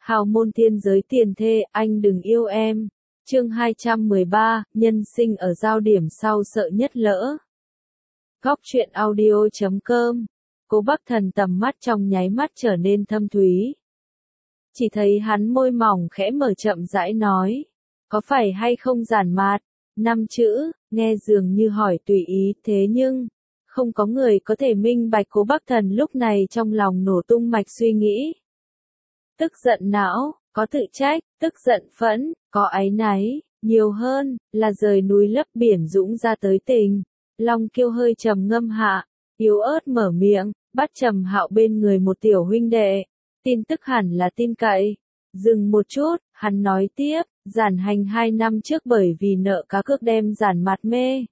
Hào môn thiên giới tiền thê, anh đừng yêu em. Chương 213, nhân sinh ở giao điểm sau sợ nhất lỡ. Góc truyện audio.com. Cố Bắc Thần tầm mắt trong nháy mắt trở nên thâm thúy. Chỉ thấy hắn môi mỏng khẽ mở chậm rãi nói. Có phải hay không giản mạt? 5 chữ, nghe dường như hỏi tùy ý, thế nhưng không có người có thể minh bạch Cố Bắc Thần lúc này trong lòng nổ tung mạch suy nghĩ. Tức giận não, có tự trách, tức giận phẫn, có áy náy, nhiều hơn là rời núi lấp biển dũng ra tới tình. Long Kiêu hơi trầm ngâm hạ, yếu ớt mở miệng, bắt Trầm Hạo bên người một tiểu huynh đệ. Tin tức hẳn là tin cậy. Dừng một chút, hắn nói tiếp, Giản Hành 2 năm trước bởi vì nợ cá cược đem Giản Mạt mê.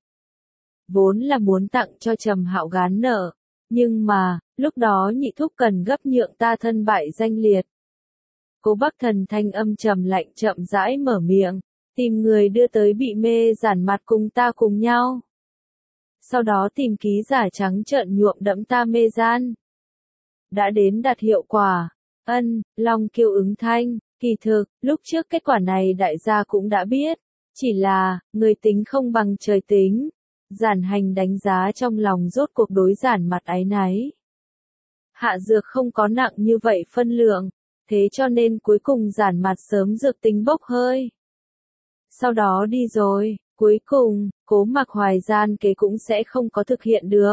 Vốn là muốn tặng cho Trầm Hạo gán nợ, nhưng mà, lúc đó nhị thúc cần gấp nhượng ta thân bại danh liệt. Cố Bắc Thần thanh âm trầm lạnh chậm rãi mở miệng, tìm người đưa tới bị mê Giản Mạt cùng ta cùng nhau. Sau đó tìm ký giả trắng trợn nhuộm đẫm ta mê gian. Đã đến đạt hiệu quả. Long Kiêu ứng thanh, kỳ thực, lúc trước kết quả này đại gia cũng đã biết. Chỉ là, người tính không bằng trời tính. Giản Hành đánh giá trong lòng rốt cuộc đối Giản Mạt áy náy. Hạ dược không có nặng như vậy phân lượng, thế cho nên cuối cùng Giản Mạt sớm dược tính bốc hơi. Sau đó đi rồi, cuối cùng, Cố Mặc Hoài gian kế cũng sẽ không có thực hiện được.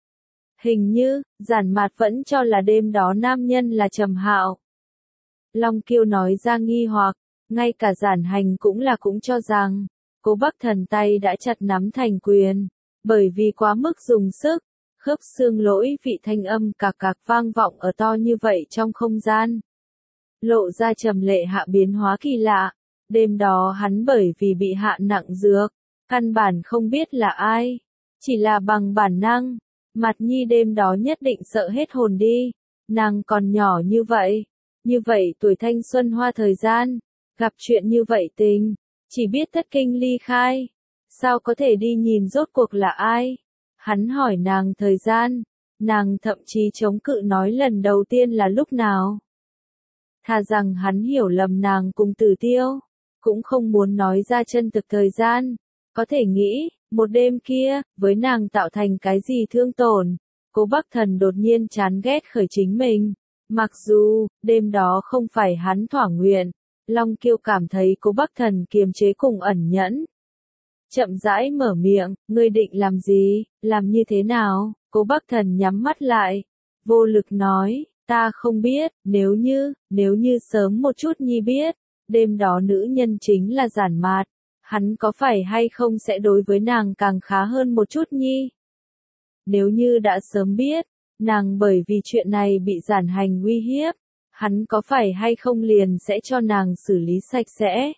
Hình như, Giản Mạt vẫn cho là đêm đó nam nhân là Trầm Hạo. Long Kiêu nói ra nghi hoặc, ngay cả Giản Hành cũng cho rằng, Cố Bắc Thần tay đã chặt nắm thành quyền, bởi vì quá mức dùng sức, khớp xương lỗi vị thanh âm cạc cạc vang vọng ở to như vậy trong không gian. Lộ ra trầm lệ hạ biến hóa kỳ lạ, đêm đó hắn bởi vì bị hạ nặng dược, căn bản không biết là ai, chỉ là bằng bản năng. Mạt Nhi đêm đó nhất định sợ hết hồn đi, nàng còn nhỏ như vậy tuổi thanh xuân hoa thời gian, gặp chuyện như vậy tình, chỉ biết thất kinh ly khai, sao có thể đi nhìn rốt cuộc là ai? Hắn hỏi nàng thời gian, nàng thậm chí chống cự nói lần đầu tiên là lúc nào. Thà rằng hắn hiểu lầm nàng cùng Tử Tiêu, cũng không muốn nói ra chân thực thời gian, có thể nghĩ. Một đêm kia, với nàng tạo thành cái gì thương tổn, Cố Bắc Thần đột nhiên chán ghét khởi chính mình. Mặc dù, đêm đó không phải hắn thỏa nguyện, Long Kiêu cảm thấy Cố Bắc Thần kiềm chế cùng ẩn nhẫn. Chậm rãi mở miệng, ngươi định làm gì, làm như thế nào? Cố Bắc Thần nhắm mắt lại, vô lực nói, ta không biết, nếu như sớm một chút nhi biết, đêm đó nữ nhân chính là Giản Mạt. Hắn có phải hay không sẽ đối với nàng càng khá hơn một chút nhi? Nếu như đã sớm biết, nàng bởi vì chuyện này bị Giản Hành uy hiếp, hắn có phải hay không liền sẽ cho nàng xử lý sạch sẽ?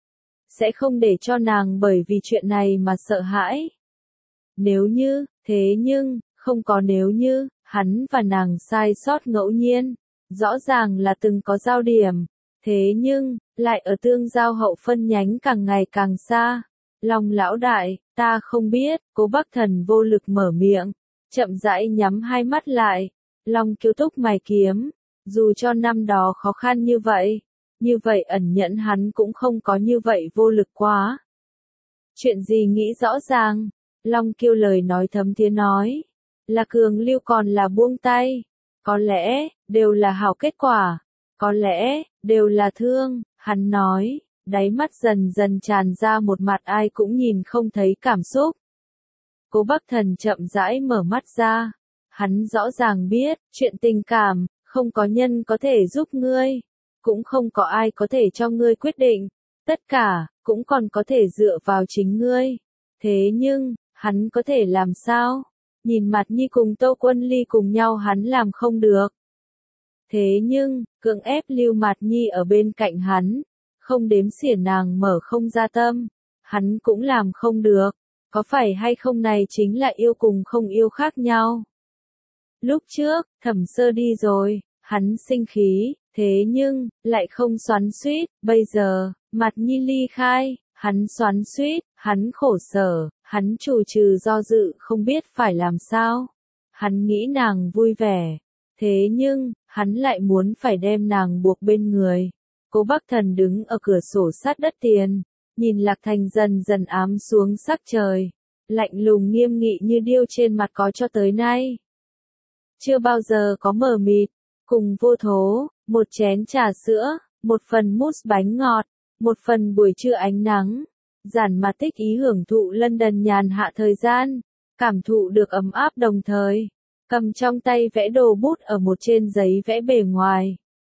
Sẽ không để cho nàng bởi vì chuyện này mà sợ hãi? Nếu như, thế nhưng, không có nếu như, hắn và nàng sai sót ngẫu nhiên, rõ ràng là từng có giao điểm. Thế nhưng, lại ở tương giao hậu phân nhánh càng ngày càng xa. Long lão đại, ta không biết, Cố Bắc Thần vô lực mở miệng, chậm rãi nhắm hai mắt lại. Long Kiêu túc mày kiếm, dù cho năm đó khó khăn như vậy ẩn nhẫn hắn cũng không có như vậy vô lực quá. Chuyện gì nghĩ rõ ràng? Long Kiêu lời nói thấm thía nói, là cường lưu còn là buông tay, có lẽ, đều là hảo kết quả. Có lẽ, đều là thương, hắn nói, đáy mắt dần dần tràn ra một mặt ai cũng nhìn không thấy cảm xúc. Cố Bắc Thần chậm rãi mở mắt ra, hắn rõ ràng biết, chuyện tình cảm, không có nhân có thể giúp ngươi, cũng không có ai có thể cho ngươi quyết định, tất cả, cũng còn có thể dựa vào chính ngươi. Thế nhưng, hắn có thể làm sao? Nhìn Mạt Nhi cùng Tô Quân Ly cùng nhau hắn làm không được. Thế nhưng, cưỡng ép lưu Mạt Nhi ở bên cạnh hắn, không đếm xỉa nàng mở không ra tâm, hắn cũng làm không được, có phải hay không này chính là yêu cùng không yêu khác nhau. Lúc trước, Thẩm Sơ đi rồi, hắn sinh khí, thế nhưng, lại không xoắn xuýt, bây giờ, Mạt Nhi ly khai, hắn xoắn xuýt, hắn khổ sở, hắn trù trừ do dự không biết phải làm sao, hắn nghĩ nàng vui vẻ. Thế nhưng, hắn lại muốn phải đem nàng buộc bên người, Cố Bắc Thần đứng ở cửa sổ sát đất tiền, nhìn Lạc Thành dần dần ám xuống sắc trời, lạnh lùng nghiêm nghị như điêu trên mặt có cho tới nay. Chưa bao giờ có mờ mịt, cùng vô thố, một chén trà sữa, một phần mousse bánh ngọt, một phần buổi trưa ánh nắng. Giản Mạt thích ý hưởng thụ London nhàn hạ thời gian, cảm thụ được ấm áp đồng thời, cầm trong tay vẽ đồ bút ở một trên giấy vẽ bề ngoài.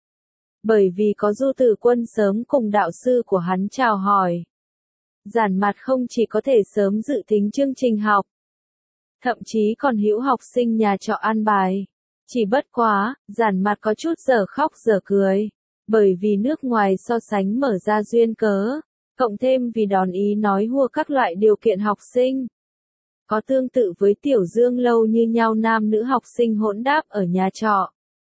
Bởi vì có Du Tử Quân sớm cùng đạo sư của hắn chào hỏi, Giản Mạt không chỉ có thể sớm dự tính chương trình học, thậm chí còn hữu học sinh nhà trọ an bài. Chỉ bất quá, Giản Mạt có chút dở khóc dở cười, bởi vì nước ngoài so sánh mở ra duyên cớ, cộng thêm vì đòn ý nói hùa các loại điều kiện học sinh. Có tương tự với Tiểu Dương Lâu như nhau nam nữ học sinh hỗn đáp ở nhà trọ.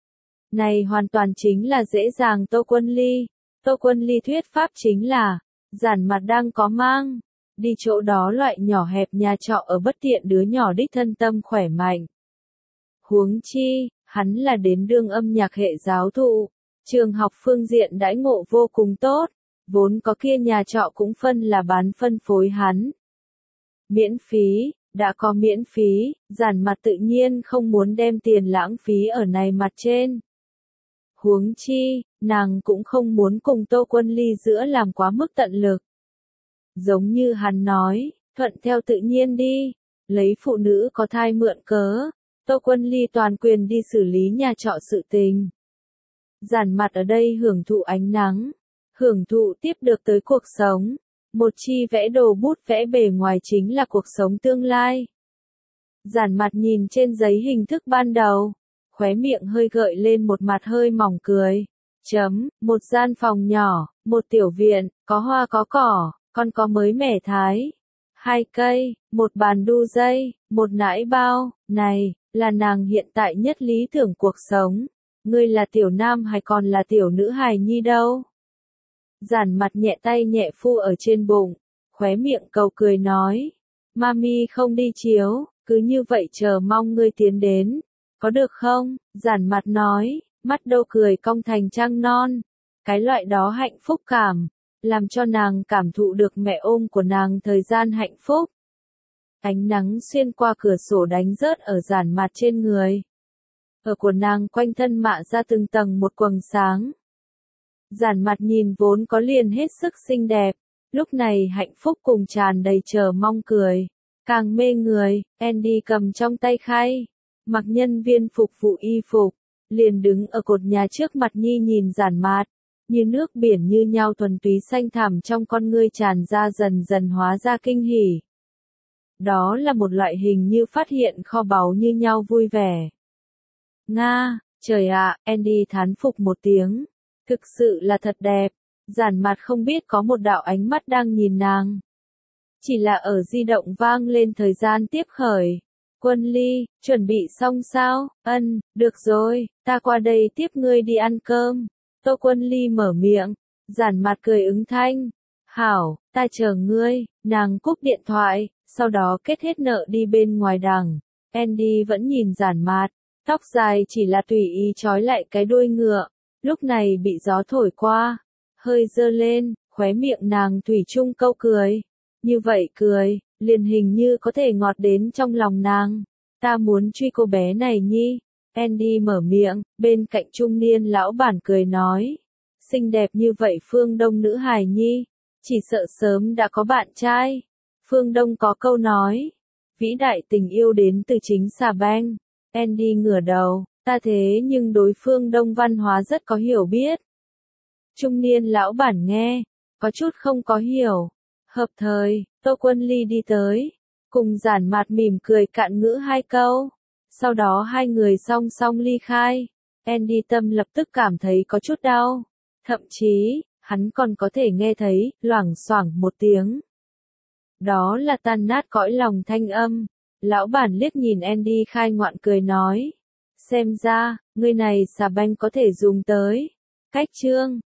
Này hoàn toàn chính là dễ dàng Tô Quân Ly. Tô Quân Ly thuyết pháp chính là, Giản Mạt đang có mang, đi chỗ đó loại nhỏ hẹp nhà trọ ở bất tiện đứa nhỏ đích thân tâm khỏe mạnh. Huống chi, hắn là đến đương âm nhạc hệ giáo thụ, trường học phương diện đãi ngộ vô cùng tốt, vốn có kia nhà trọ cũng phân là bán phân phối hắn. Miễn phí, đã có miễn phí, Giản Mạt tự nhiên không muốn đem tiền lãng phí ở này mặt trên. Huống chi, nàng cũng không muốn cùng Tô Quân Ly giữa làm quá mức tận lực. Giống như hắn nói, thuận theo tự nhiên đi, lấy phụ nữ có thai mượn cớ, Tô Quân Ly toàn quyền đi xử lý nhà trọ sự tình. Giản Mạt ở đây hưởng thụ ánh nắng, hưởng thụ tiếp được tới cuộc sống. Một chi vẽ đồ bút vẽ bề ngoài chính là cuộc sống tương lai. Giản Mạt nhìn trên giấy hình thức ban đầu, khóe miệng hơi gợi lên một mặt hơi mỏng cười. Một gian phòng nhỏ, một tiểu viện, có hoa có cỏ, còn có mới mẻ thái. 2 cây, một bàn đu dây, một nãi bao, này, là nàng hiện tại nhất lý tưởng cuộc sống. Ngươi là tiểu nam hay còn là tiểu nữ hài nhi đâu? Giản Mạt nhẹ tay nhẹ phu ở trên bụng, khóe miệng cầu cười nói. Mami không đi chiếu, cứ như vậy chờ mong ngươi tiến đến. Có được không? Giản Mạt nói, mắt đâu cười cong thành trăng non. Cái loại đó hạnh phúc cảm, làm cho nàng cảm thụ được mẹ ôm của nàng thời gian hạnh phúc. Ánh nắng xuyên qua cửa sổ đánh rớt ở Giản Mạt trên người. Ở của nàng quanh thân mạ ra từng tầng một quầng sáng. Giản Mạt nhìn vốn có liền hết sức xinh đẹp, lúc này hạnh phúc cùng tràn đầy chờ mong cười. Càng mê người, Andy cầm trong tay khay, mặc nhân viên phục vụ y phục, liền đứng ở cột nhà trước mặt nhi nhìn Giản Mạt, như nước biển như nhau thuần túy xanh thẳm trong con ngươi tràn ra dần dần hóa ra kinh hỉ. Đó là một loại hình như phát hiện kho báu như nhau vui vẻ. Nga, trời ạ, Andy thán phục một tiếng. Thực sự là thật đẹp. Giản Mạt không biết có một đạo ánh mắt đang nhìn nàng. Chỉ là ở di động vang lên thời gian tiếp khởi. Quân Ly, chuẩn bị xong sao? Được rồi, ta qua đây tiếp ngươi đi ăn cơm. Tô Quân Ly mở miệng. Giản Mạt cười ứng thanh. Hảo, ta chờ ngươi. Nàng cúp điện thoại, sau đó kết hết nợ đi bên ngoài đằng. Andy vẫn nhìn Giản Mạt, tóc dài chỉ là tùy ý trói lại cái đuôi ngựa. Lúc này bị gió thổi qua, hơi dơ lên, khóe miệng nàng thủy chung câu cười. Như vậy cười, liền hình như có thể ngọt đến trong lòng nàng. Ta muốn truy cô bé này nhi. Andy mở miệng, bên cạnh trung niên lão bản cười nói. Xinh đẹp như vậy Phương Đông nữ hài nhi, chỉ sợ sớm đã có bạn trai. Phương Đông có câu nói, vĩ đại tình yêu đến từ chính xà beng. Andy ngửa đầu. Ta thế nhưng đối phương Đông văn hóa rất có hiểu biết. Trung niên lão bản nghe, có chút không có hiểu. Hợp thời, Tô Quân Ly đi tới, cùng Giản Mạt mỉm cười cạn ngữ 2 câu. Sau đó hai người song song ly khai. Andy tâm lập tức cảm thấy có chút đau. Thậm chí, hắn còn có thể nghe thấy, loảng xoảng một tiếng. Đó là tan nát cõi lòng thanh âm. Lão bản liếc nhìn Andy khai ngoạn cười nói. Xem ra, người này xà beng có thể dùng tới. Cách trương,